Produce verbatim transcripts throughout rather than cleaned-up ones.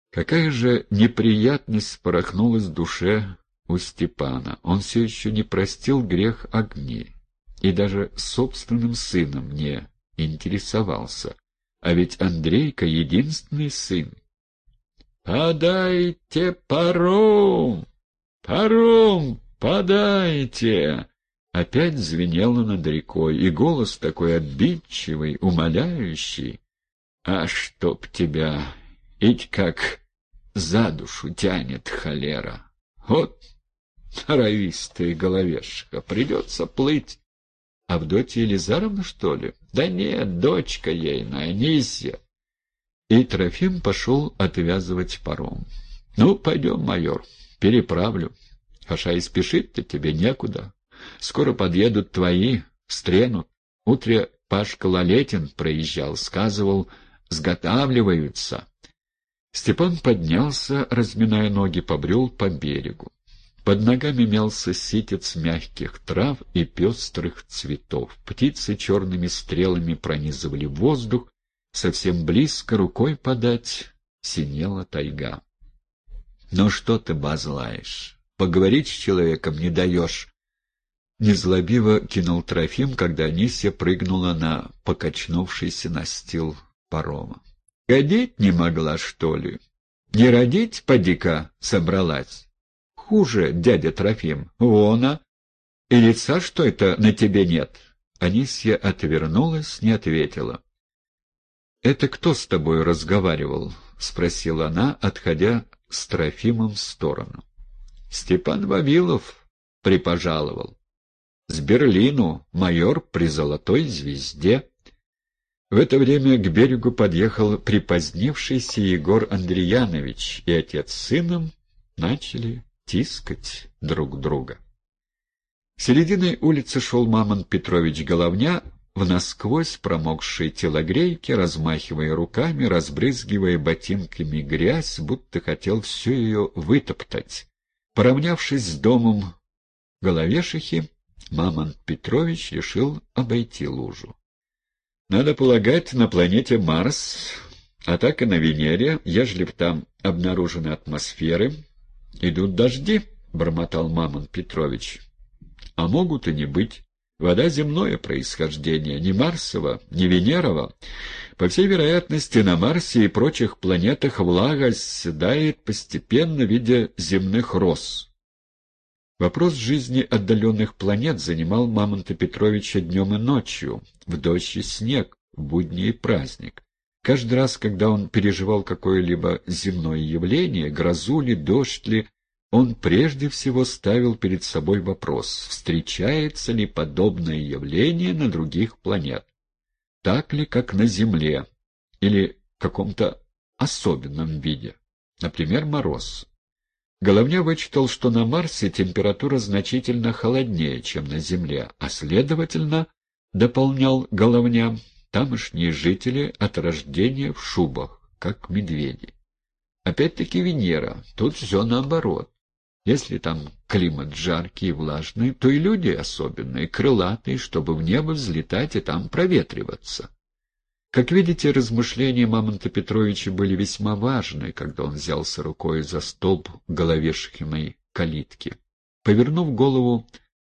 Какая же неприятность спорохнулась в душе у Степана. Он все еще не простил грех огни и даже собственным сыном не интересовался. А ведь Андрейка — единственный сын. «Подайте паром! Паром подайте!» Опять звенело над рекой, и голос такой обидчивый, умоляющий. «А чтоб тебя, ведь как за душу тянет холера! Вот норовистая головешка, придется плыть!» «Авдотья Елизаровна, что ли?» «Да нет, дочка ейная, Анисья». И Трофим пошел отвязывать паром. «Ну, пойдем, майор, переправлю. Хаша и спешить-то тебе некуда. Скоро подъедут твои, стренут. Утре Пашка Лалетин проезжал, сказывал, сготавливаются». Степан поднялся, разминая ноги, побрел по берегу. Под ногами мялся ситец мягких трав и пестрых цветов. Птицы черными стрелами пронизывали воздух. Совсем близко, рукой подать, синела тайга. «Ну что ты базлаешь? Поговорить с человеком не даешь?» Незлобиво кинул Трофим, когда Анисья прыгнула на покачнувшийся настил парома. «Годить не могла, что ли? Не родить, поди-ка, собралась? Хуже, дядя Трофим, вона. И лица, что это, на тебе нет?» Анисья отвернулась, не ответила. «Это кто с тобой разговаривал?» — спросила она, отходя с Трофимом в сторону. «Степан Вавилов припожаловал. С Берлину, майор при золотой звезде». В это время к берегу подъехал припозднившийся Егор Андреянович, и отец с сыном начали тискать друг друга. Серединой улицы шел Мамонт Петрович Головня в насквозь промокшей телогрейке, размахивая руками, разбрызгивая ботинками грязь, будто хотел всю ее вытоптать. Поравнявшись с домом Головешихи, Мамонт Петрович решил обойти лужу. «Надо полагать, на планете Марс, а так и на Венере, ежели б там обнаружены атмосферы, идут дожди», — бормотал Мамонт Петрович. «А могут и не быть. Вода земное происхождения, не Марсово, не Венерова. По всей вероятности, на Марсе и прочих планетах влага оседает постепенно в виде земных роз». Вопрос жизни отдаленных планет занимал Мамонта Петровича днем и ночью, в дождь и снег, в будни и праздник. Каждый раз, когда он переживал какое-либо земное явление, грозу ли, дождь ли, он прежде всего ставил перед собой вопрос, встречается ли подобное явление на других планет, так ли, как на Земле, или в каком-то особенном виде, например, мороз. Головня вычитал, что на Марсе температура значительно холоднее, чем на Земле, а, следовательно, дополнял Головня, тамошние жители от рождения в шубах, как медведи. Опять-таки Венера, тут все наоборот. Если там климат жаркий и влажный, то и люди особенные, крылатые, чтобы в небо взлетать и там проветриваться. Как видите, размышления Мамонта Петровича были весьма важны, когда он взялся рукой за столб Головешихиной калитки. Повернув голову,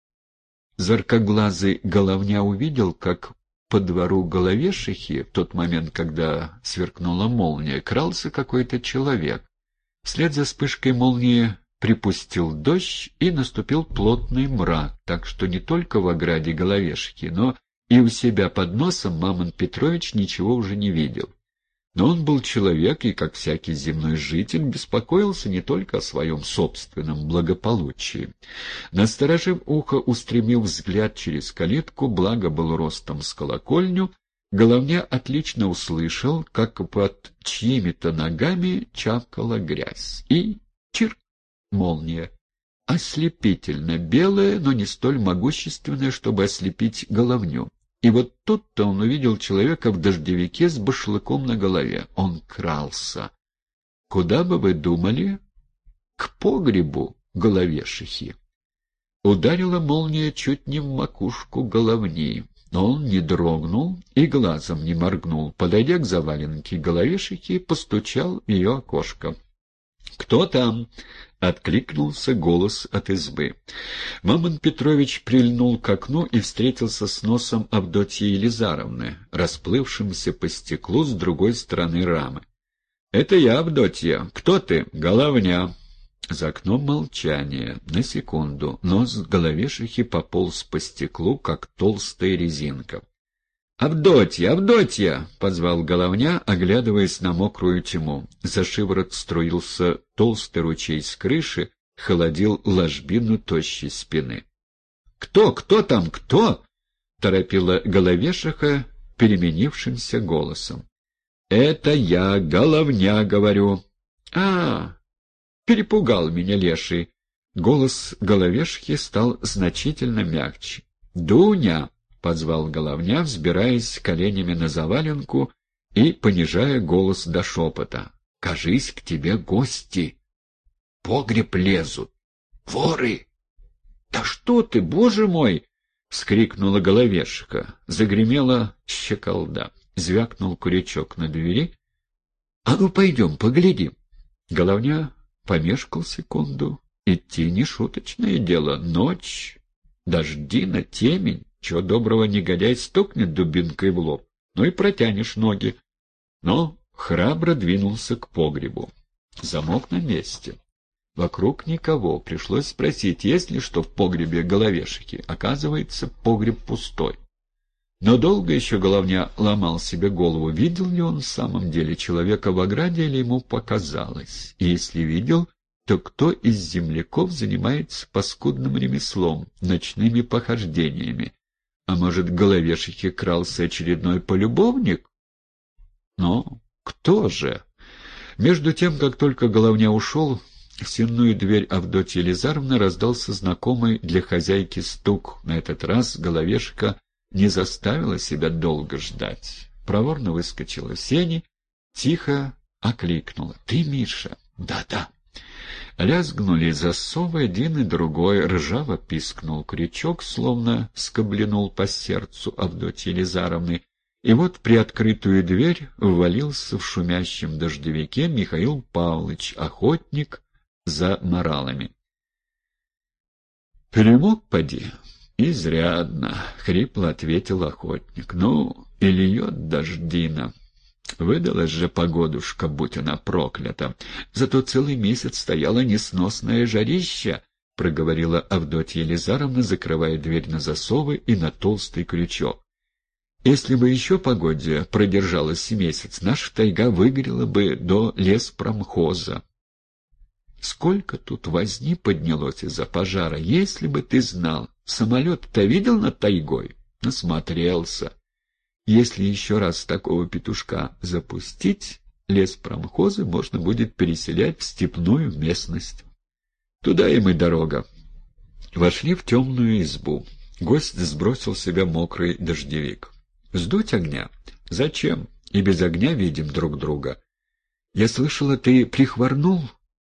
зоркоглазый Головня увидел, как по двору Головешихи, в тот момент, когда сверкнула молния, крался какой-то человек. Вслед за вспышкой молнии припустил дождь, и наступил плотный мрак, так что не только в ограде Головешихи, но и у себя под носом Мамонт Петрович ничего уже не видел. Но он был человек и, как всякий земной житель, беспокоился не только о своем собственном благополучии. Насторожив ухо, устремив взгляд через калитку, благо был ростом с колокольню, Головня отлично услышал, как под чьими-то ногами чавкала грязь. И чирк! Молния. Ослепительно белая, но не столь могущественная, чтобы ослепить Головню. И вот тут-то он увидел человека в дождевике с башлыком на голове. Он крался. Куда бы вы думали? К погребу Головешихи. Ударила молния чуть не в макушку Головни, но он не дрогнул и глазом не моргнул. Подойдя к заваленке Головешихи, постучал в ее окошко. «Кто там?» — откликнулся голос от избы. Мамон Петрович прильнул к окну и встретился с носом Авдотьи Елизаровны, расплывшимся по стеклу с другой стороны рамы. «Это я, Авдотья. Кто ты?» «Головня». За окном молчание. На секунду нос головешихи пополз по стеклу, как толстая резинка. «Авдотья! Авдотья!» — позвал Головня, оглядываясь на мокрую тьму. За шиворот струился толстый ручей с крыши, холодил ложбину тощей спины. «Кто? Кто там? Кто?» — торопила Головешиха переменившимся голосом. «Это я, Головня, говорю». «А, перепугал меня леший». Голос Головешихи стал значительно мягче. «Дуня!» — позвал Головня, взбираясь коленями на заваленку и понижая голос до шепота. — Кажись, к тебе гости. Погреб лезут. Воры! — Да что ты, боже мой! — вскрикнула Головешка. Загремела щеколда. Звякнул крючок на двери. — А ну, пойдем, поглядим. Головня помешкал секунду. Идти не шуточное дело. Ночь, дождина, темень. Чего доброго негодяй стукнет дубинкой в лоб, ну и протянешь ноги. Но храбро двинулся к погребу. Замок на месте. Вокруг никого. Пришлось спросить, есть ли что в погребе Головешики. Оказывается, погреб пустой. Но долго еще Головня ломал себе голову, видел ли он в самом деле человека в ограде или ему показалось. И если видел, то кто из земляков занимается паскудным ремеслом, ночными похождениями? А может, к Головешихе крался очередной полюбовник? Но кто же? Между тем, как только Головня ушел, в сенную дверь Авдотьи Елизаровны раздался знакомый для хозяйки стук. На этот раз Головешка не заставила себя долго ждать. Проворно выскочила в сени, тихо окликнула. — Ты, Миша? Да, — Да-да. Лязгнули засовы, один и другой, ржаво пискнул крючок, словно скобленул по сердцу Авдотьи Елизаровны, и вот при открытую дверь ввалился в шумящем дождевике Михаил Павлович, охотник за моралами. — Перемог, поди? — Изрядно, — хрипло ответил охотник. — Ну, и льет дождина. Выдалась же погодушка, будь она проклята. Зато целый месяц стояло несносное жарище, — проговорила Авдотья Елизаровна, закрывая дверь на засовы и на толстый крючок. Если бы еще погоде продержалась месяц, наша тайга выгорела бы до леспромхоза. Сколько тут возни поднялось из-за пожара, если бы ты знал. Самолет-то видел над тайгой? Насмотрелся. Если еще раз такого петушка запустить, леспромхозы можно будет переселять в степную местность. Туда им и дорога. Вошли в темную избу. Гость сбросил с себя мокрый дождевик. «Сдуть огня? Зачем? И без огня видим друг друга. Я слышала, ты прихворнул?»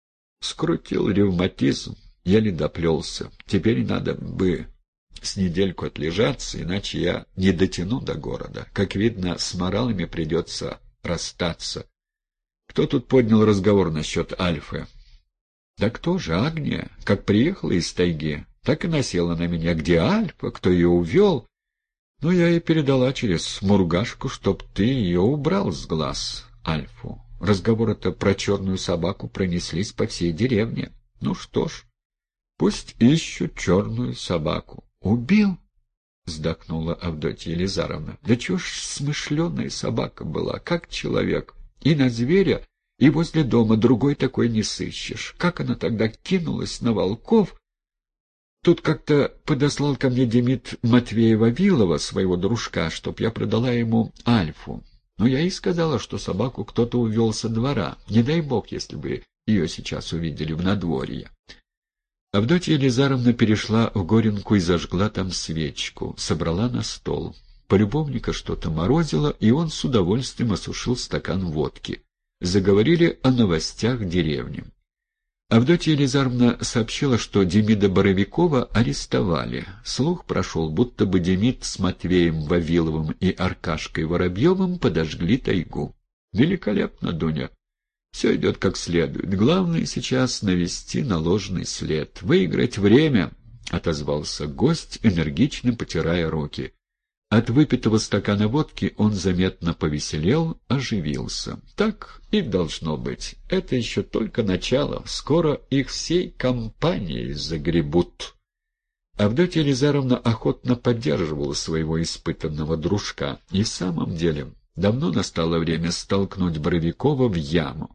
Скрутил ревматизм, еле доплелся. Теперь надо бы с недельку отлежаться, иначе я не дотяну до города. Как видно, с моралами придется расстаться. Кто тут поднял разговор насчет Альфы? Да кто же, Агния? Как приехала из тайги, так и насела на меня. Где Альфа? Кто ее увел? Ну, я ей передала через Мургашку, чтоб ты ее убрал с глаз, Альфу. Разговоры-то про черную собаку пронеслись по всей деревне. Ну что ж, пусть ищут черную собаку. «Убил?» — вздохнула Авдотья Елизаровна. «Да чего ж смышленая собака была, как человек. И на зверя, и возле дома другой такой не сыщешь. Как она тогда кинулась на волков? Тут как-то подослал ко мне Демид Матвеева-Вилова, своего дружка, чтоб я продала ему Альфу. Но я и сказала, что собаку кто-то увел со двора. Не дай бог, если бы ее сейчас увидели в надворье». Авдотья Елизаровна перешла в горенку и зажгла там свечку, собрала на стол. Полюбовника что-то морозило, и он с удовольствием осушил стакан водки. Заговорили о новостях деревни. Авдотья Елизаровна сообщила, что Демида Боровикова арестовали. Слух прошел, будто бы Демид с Матвеем Вавиловым и Аркашкой Воробьевым подожгли тайгу. — Великолепно, Дуня. Все идет как следует. Главное сейчас навести на ложный след. Выиграть время, — отозвался гость, энергично потирая руки. От выпитого стакана водки он заметно повеселел, оживился. Так и должно быть. Это еще только начало. Скоро их всей компанией загребут. Авдотья Елизаровна охотно поддерживала своего испытанного дружка. И в самом деле давно настало время столкнуть Боровикова в яму.